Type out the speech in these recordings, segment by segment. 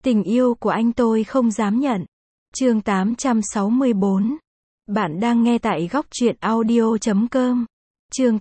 Tình yêu của anh tôi không dám nhận. Chương 864. Bạn đang nghe tại góc truyện audio.com. Chương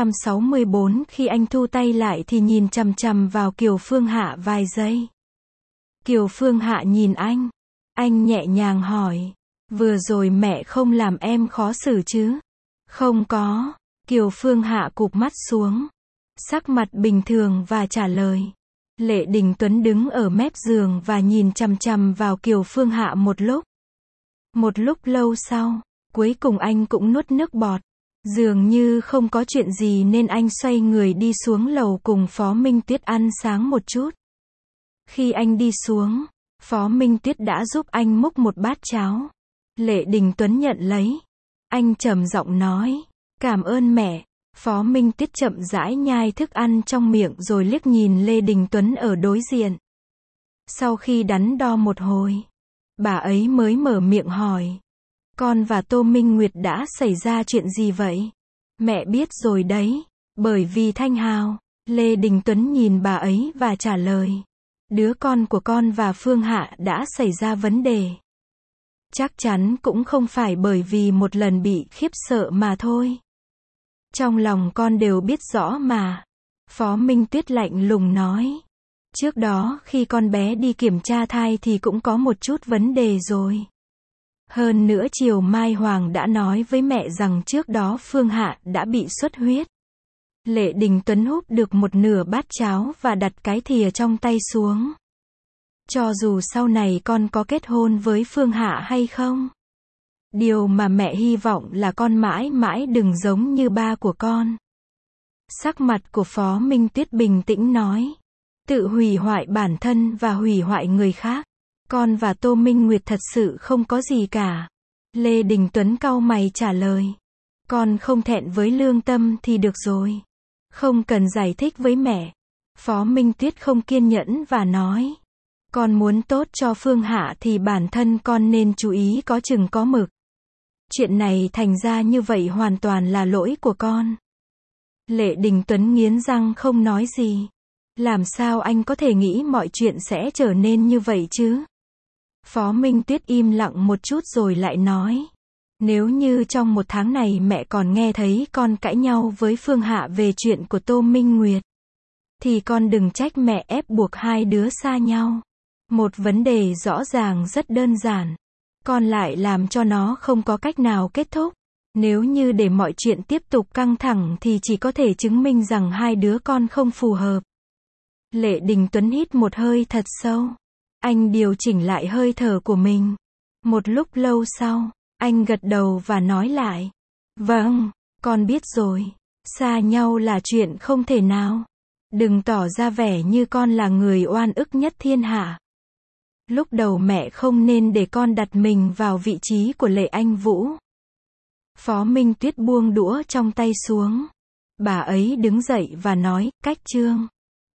864. Khi anh thu tay lại thì nhìn chằm chằm vào Kiều Phương Hạ vài giây. Kiều Phương Hạ nhìn anh nhẹ nhàng hỏi, vừa rồi mẹ không làm em khó xử chứ? Không có. Kiều Phương Hạ cụp mắt xuống, sắc mặt bình thường và trả lời. Lệ Đình Tuấn đứng ở mép giường và nhìn chằm chằm vào Kiều Phương Hạ một lúc. Một lúc lâu sau, cuối cùng anh cũng nuốt nước bọt. Dường như không có chuyện gì nên anh xoay người đi xuống lầu cùng Phó Minh Tuyết ăn sáng một chút. Khi anh đi xuống, Phó Minh Tuyết đã giúp anh múc một bát cháo. Lệ Đình Tuấn nhận lấy. Anh trầm giọng nói, cảm ơn mẹ. Phó Minh Tuyết chậm rãi nhai thức ăn trong miệng rồi liếc nhìn Lê Đình Tuấn ở đối diện. Sau khi đắn đo một hồi, bà ấy mới mở miệng hỏi, con và Tô Minh Nguyệt đã xảy ra chuyện gì vậy? Mẹ biết rồi đấy, bởi vì Thanh Hào. Lê Đình Tuấn nhìn bà ấy và trả lời, đứa con của con và Phương Hạ đã xảy ra vấn đề. Chắc chắn cũng không phải bởi vì một lần bị khiếp sợ mà thôi. Trong lòng con đều biết rõ mà. Phó Minh Tuyết lạnh lùng nói. Trước đó khi con bé đi kiểm tra thai thì cũng có một chút vấn đề rồi. Hơn nữa chiều Mai Hoàng đã nói với mẹ rằng trước đó Phương Hạ đã bị xuất huyết. Lệ Đình Tuấn húp được một nửa bát cháo và đặt cái thìa trong tay xuống. Cho dù sau này con có kết hôn với Phương Hạ hay không, điều mà mẹ hy vọng là con mãi mãi đừng giống như ba của con. Sắc mặt của Phó Minh Tuyết bình tĩnh nói, tự hủy hoại bản thân và hủy hoại người khác. Con và Tô Minh Nguyệt thật sự không có gì cả. Lê Đình Tuấn cau mày trả lời, con không thẹn với lương tâm thì được rồi. Không cần giải thích với mẹ. Phó Minh Tuyết không kiên nhẫn và nói, con muốn tốt cho Phương Hạ thì bản thân con nên chú ý có chừng có mực. Chuyện này thành ra như vậy hoàn toàn là lỗi của con. Lệ Đình Tuấn nghiến răng không nói gì. Làm sao anh có thể nghĩ mọi chuyện sẽ trở nên như vậy chứ? Phó Minh Tuyết im lặng một chút rồi lại nói, nếu như trong một tháng này mẹ còn nghe thấy con cãi nhau với Phương Hạ về chuyện của Tô Minh Nguyệt, thì con đừng trách mẹ ép buộc hai đứa xa nhau. Một vấn đề rõ ràng rất đơn giản, con lại làm cho nó không có cách nào kết thúc. Nếu như để mọi chuyện tiếp tục căng thẳng thì chỉ có thể chứng minh rằng hai đứa con không phù hợp. Lệ Đình Tuấn hít một hơi thật sâu. Anh điều chỉnh lại hơi thở của mình. Một lúc lâu sau, anh gật đầu và nói lại, vâng, con biết rồi. Xa nhau là chuyện không thể nào. Đừng tỏ ra vẻ như con là người oan ức nhất thiên hạ. Lúc đầu mẹ không nên để con đặt mình vào vị trí của Lệ Anh Vũ. Phó Minh Tuyết buông đũa trong tay xuống. Bà ấy đứng dậy và nói, cách chương.